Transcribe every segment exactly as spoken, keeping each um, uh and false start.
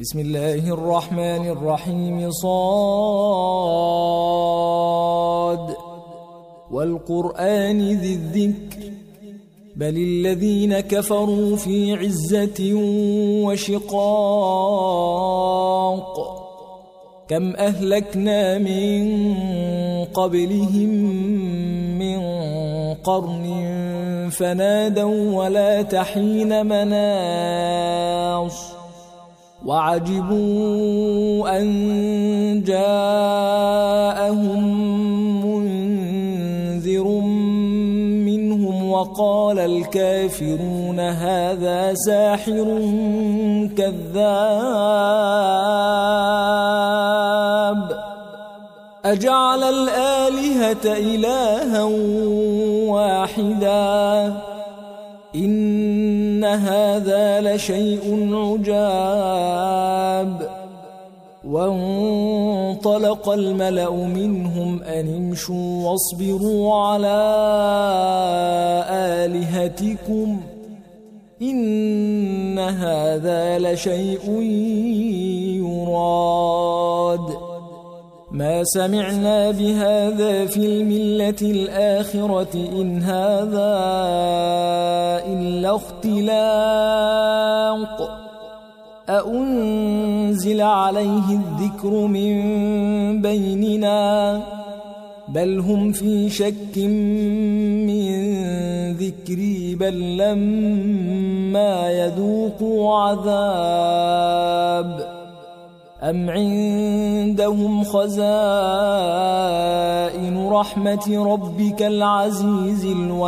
بسم الله الرحمن الرحيم. صاد والقرآن ذي الذكر بل الذين كفروا في عزة وشقاق كم أهلكنا من قبلهم من قرن فنادوا ولا تحين مناص وعجبوا أن جاءهم منذر منهم وقال الكافرون هذا ساحر كذاب أجعل الآلهة إلها واحدا إن هذا لشيء عجاب. وانطلق الملأ منهم أن امشوا واصبروا على آلهتكم إن هذا لشيء يراد ما سمعنا بهذا في الملة الآخرة إن هذا إلا اختلاق أأنزل عليه الذكر من بيننا بل هم في شك من ذكري بل لما يذوقوا عذاب أم عندهم خزائن رحمة ربك العزيز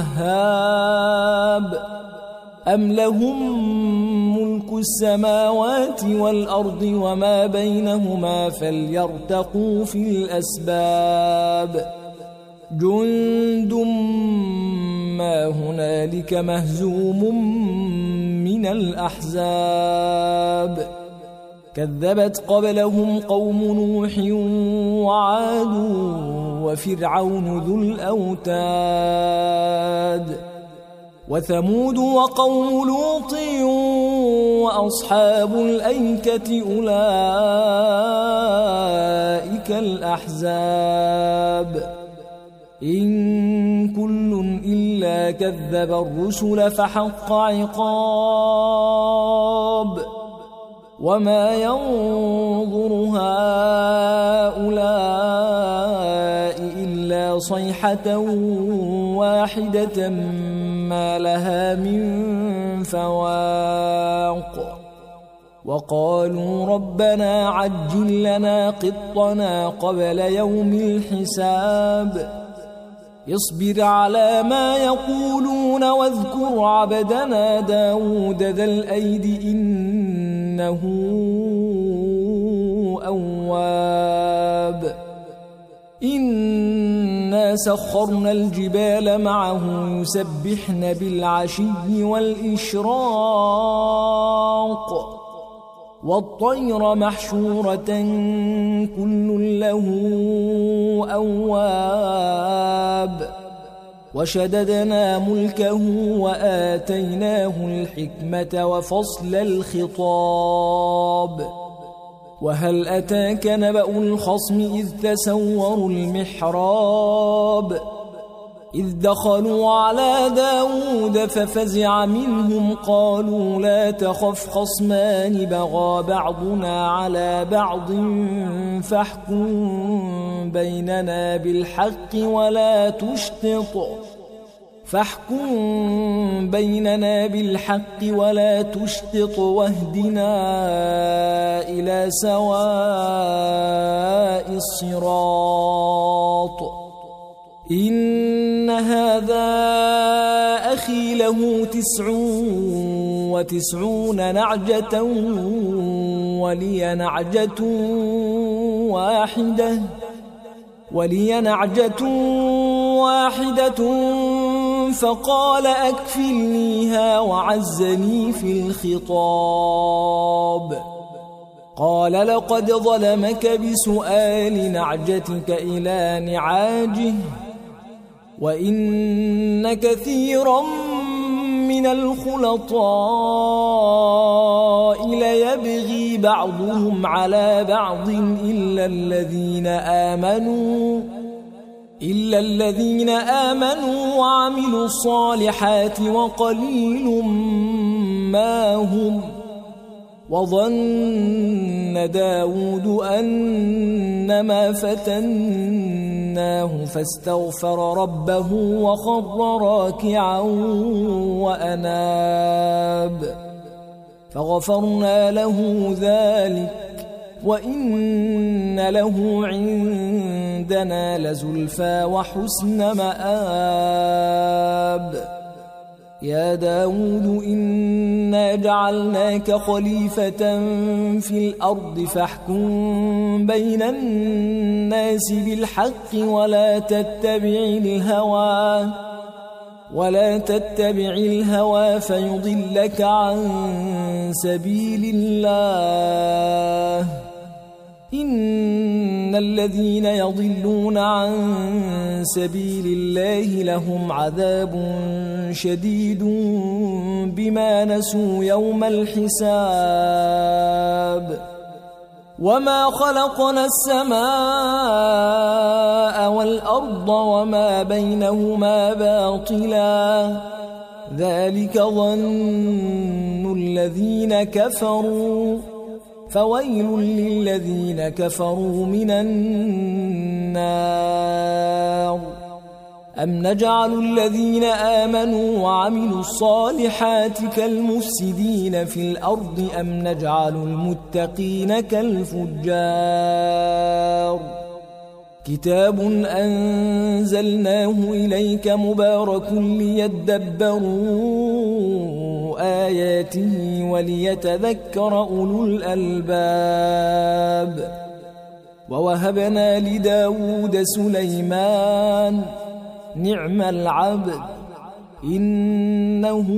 الوهاب أم لهم ملك السماوات والأرض وما بينهما فليرتقوا في الأسباب جند ما هنالك مهزوم من الأحزاب كذبت قبلهم قوم نوح وعاد وفرعون ذو الأوتاد وثمود وقوم لوط وأصحاب الأيكة أولئك الأحزاب إن كل إلا كذب الرسل فحق عقاب وما ينظر هؤلاء إلا صيحة واحدة ما لها من فواق وقالوا ربنا عجل لنا قطنا قبل يوم الحساب اصبر على ما يقولون واذكر عبدنا داود ذا الأيد إنه أواب إنا سخرنا الجبال معه يسبحن بالعشي والإشراق والطير محشورة كل له أواب وشددنا ملكه وآتيناه الحكمة وفصل الخطاب وهل أتاك نبأ الخصم إذ تسوروا المحراب إذ دخلوا على داود ففزع منهم قالوا لا تخف خصمان بغى بعضنا على بعض فاحكم بيننا بالحق ولا تشطط فاحكم بيننا بالحق ولا تشطط واهدنا إلى سواء الصراط إن هذا أخي له تسع وتسعون نعجة ولي نعجة واحدة ولي نعجة واحدة فقال أكفلنيها وعزني في الخطاب قال لقد ظلمك بسؤال نعجتك إلى نعاجه وإن كثيرا من الخلطاء يبغي بعضهم على بعض إلا الذين آمنوا إلا الذين آمنوا وعملوا الصالحات وقليل ما هم. وظن داود أنما فتناه فاستغفر ربه وخر راكعا وأناب فغفرنا له ذلك وإن له عندنا لزلفى وحسن مآب. يا داود إنا جعلناك خليفة في الأرض فاحكم بين الناس بالحق ولا تتبع الهوى ولا تتبع الهوى فيضلك عن سبيل الله. إن الذين يضلون عن سبيل الله لهم عذاب شديد بما نسوا يوم الحساب. وما خلقنا السماء والأرض وما بينهما باطلا ذلك ظن الذين كفروا فويل للذين كفروا من النار. أم نجعل الذين آمنوا وعملوا الصالحات كالمفسدين في الأرض أم نجعل المتقين كالفجار. كتاب أنزلناه إليك مبارك ليدبروا آياته وليتذكر أولو الألباب. ووهبنا لداود سليمان نعم العبد إنه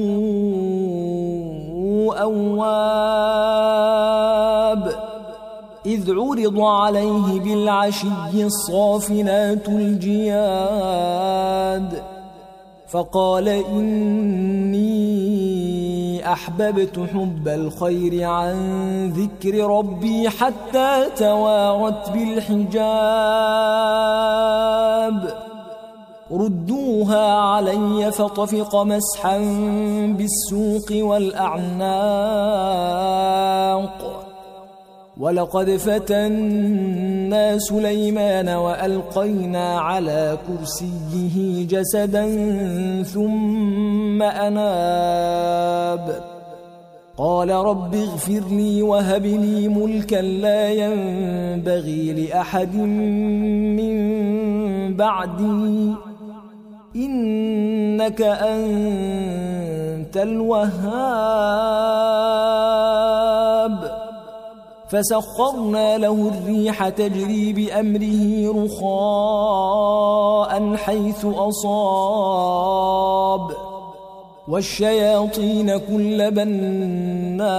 أواب. إذ عرض عليه بالعشي الصافنات الجياد فقال إني أحببت حب الخير عن ذكر ربي حتى توارت بالحجاب. ردوها علي فطفق مسحا بالسوق والأعناق. ولقد فتنا سليمان وألقينا على كرسيه جسدا ثم أناب قال رب اغفر لي وهب لي ملكا لا ينبغي لأحد من بعدي إنك أنت الوهاب. فسخرنا له الريح تجري بأمره رخاء حيث أصاب والشياطين كل بناء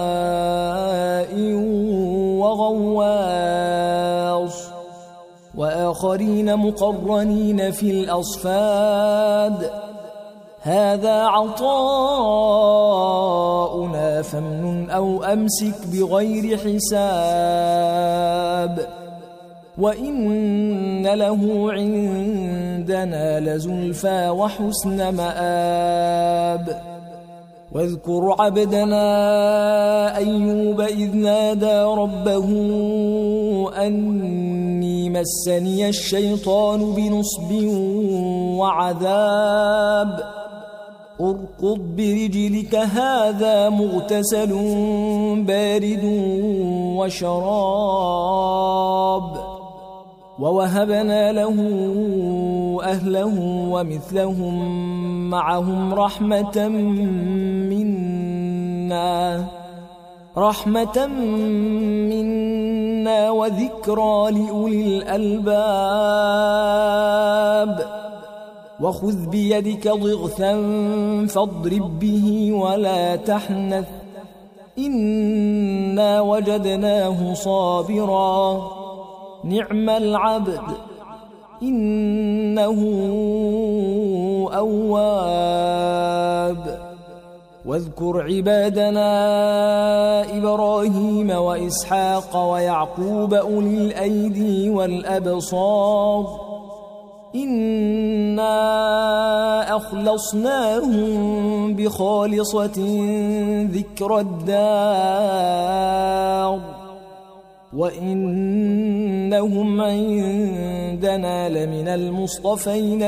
وغواص وآخرين مقرنين في الأصفاد. هذا عطاؤنا فامنن أو أمسك بغير حساب وإن له عندنا لزلفى وحسن مآب. واذكر عبدنا أيوب إذ نادى ربه أني مسني الشيطان بنصب وعذاب اركض برجلك هذا مغتسل بارد وشراب. ووهبنا له أهله ومثلهم معهم رحمة منا رحمة منا وذكرى لأولي الألباب. وخذ بيدك ضغثا فاضرب به ولا تحنث إنا وجدناه صابرا نعم العبد إنه أواب. واذكر عبادنا إبراهيم وإسحاق ويعقوب أولي الأيدي والأبصار إنا أخلصناهم بخالصة ذكر الدار وإنهم عندنا لمن المصطفين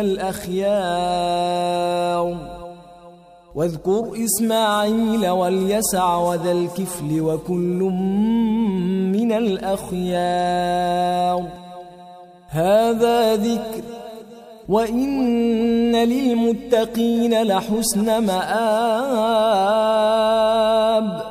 الأخيار واذكر إسماعيل واليسع وذا الكفل وكل من الأخيار هذا ذكر وإن للمتقين لحسن مآب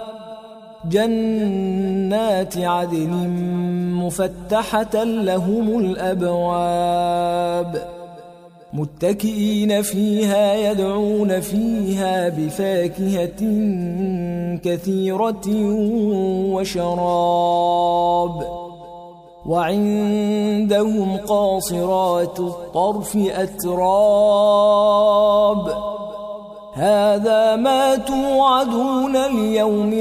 جنات عدن مفتحة لهم الأبواب متكئين فيها يدعون فيها بفاكهة كثيرة وشراب وعندهم قاصرات الطرف أتراب هذا ما توعدون ليوم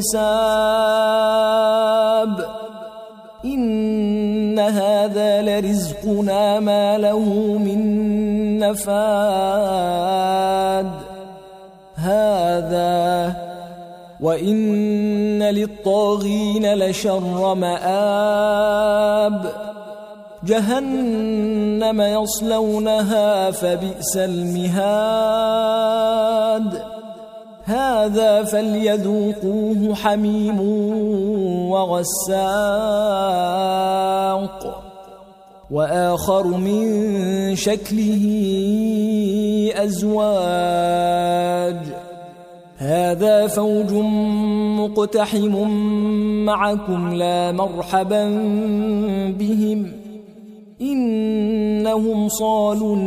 الحساب إن هذا لرزقنا ما له من نفاد هذا وإن للطاغين لشر مآب جهنم يصلونها فبئس المهاد هذا فليذوقوه حميم وغساق وآخر من شكله أزواج هذا فوج مقتحم معكم لا مرحبا بهم إنهم صالوا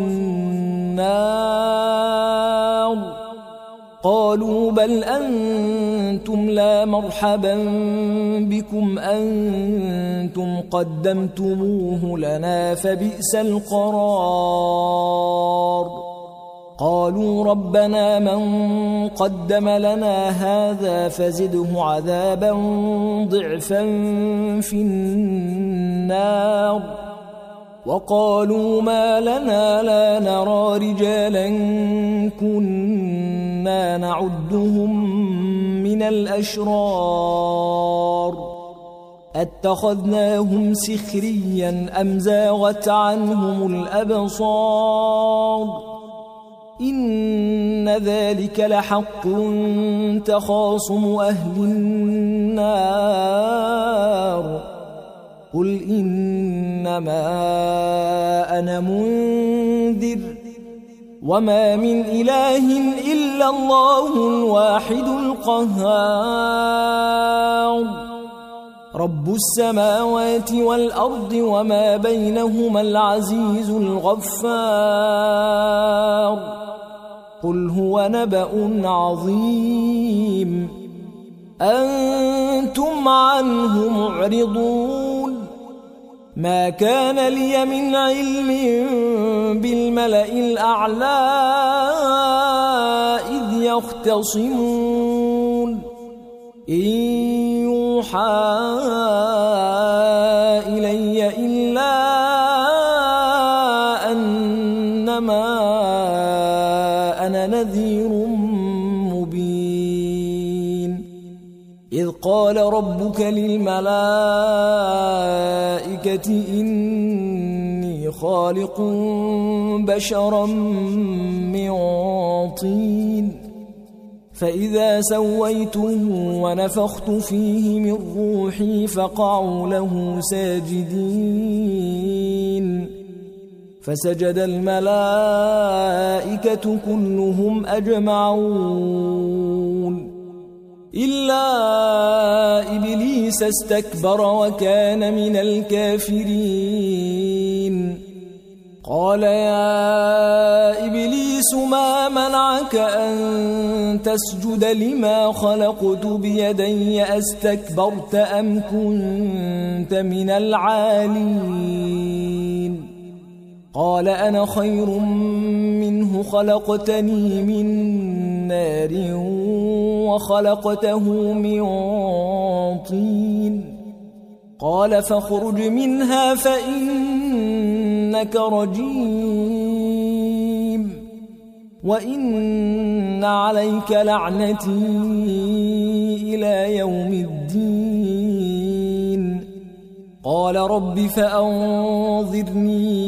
النار قالوا بل أنتم لا مرحبا بكم أنتم قدمتموه لنا فبئس القرار قالوا ربنا من قدم لنا هذا فزده عذابا ضعفا في النار وقالوا ما لنا لا نرى رجالا كنا نعدهم من الأشرار أتخذناهم سخريا أم زاغت عنهم الأبصار إن ذلك لحق تخاصم أهل النار قل إنما أنا منذر وما من إله إلا الله الواحد القهار رب السماوات والأرض وما بينهما العزيز الغفار قل هو نبأ عظيم أنتم عنه معرضون ما كان لي من علم بالملأ الأعلى إذ يختصمون إن يوحى إلي إلا أنما أنا نذير مبين إذ قال ربك للملائكة إني خالق بشرا من طين فإذا سويته ونفخت فيه من روحي فقعوا له ساجدين فسجد الملائكة كلهم أجمعون إلا إبليس استكبر وكان من الكافرين قال يا إبليس ما منعك أن تسجد لما خلقت بيدي أستكبرت أم كنت من العالين قال أنا خير منه خلقتني من نار وخلقته من طين قال فاخرج منها فإنك رجيم وإن عليك لعنتي إلى يوم الدين قال رب فأنظرني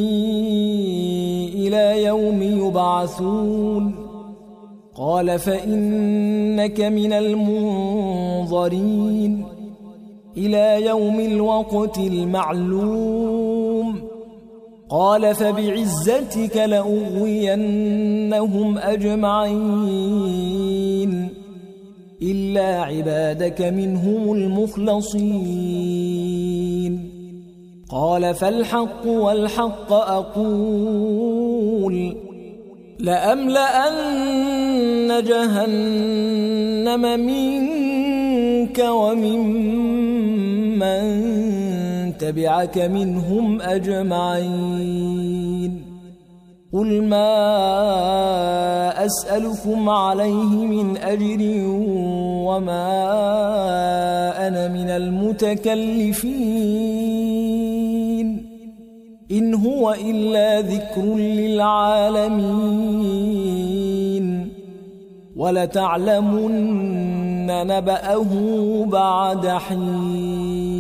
إلى يوم يبعثون قال فإنك من المنظرين إلى يوم الوقت المعلوم قال فبعزتك لأغوينهم أجمعين إلا عبادك منهم المخلصين قال فالحق والحق أقول لأملأن جهنم منك وممن تبعك منهم أجمعين قل ما أسألكم عليه من أجر وما أنا من المتكلفين إن هو إلا ذكر للعالمين ولتعلمن نبأه بعد حين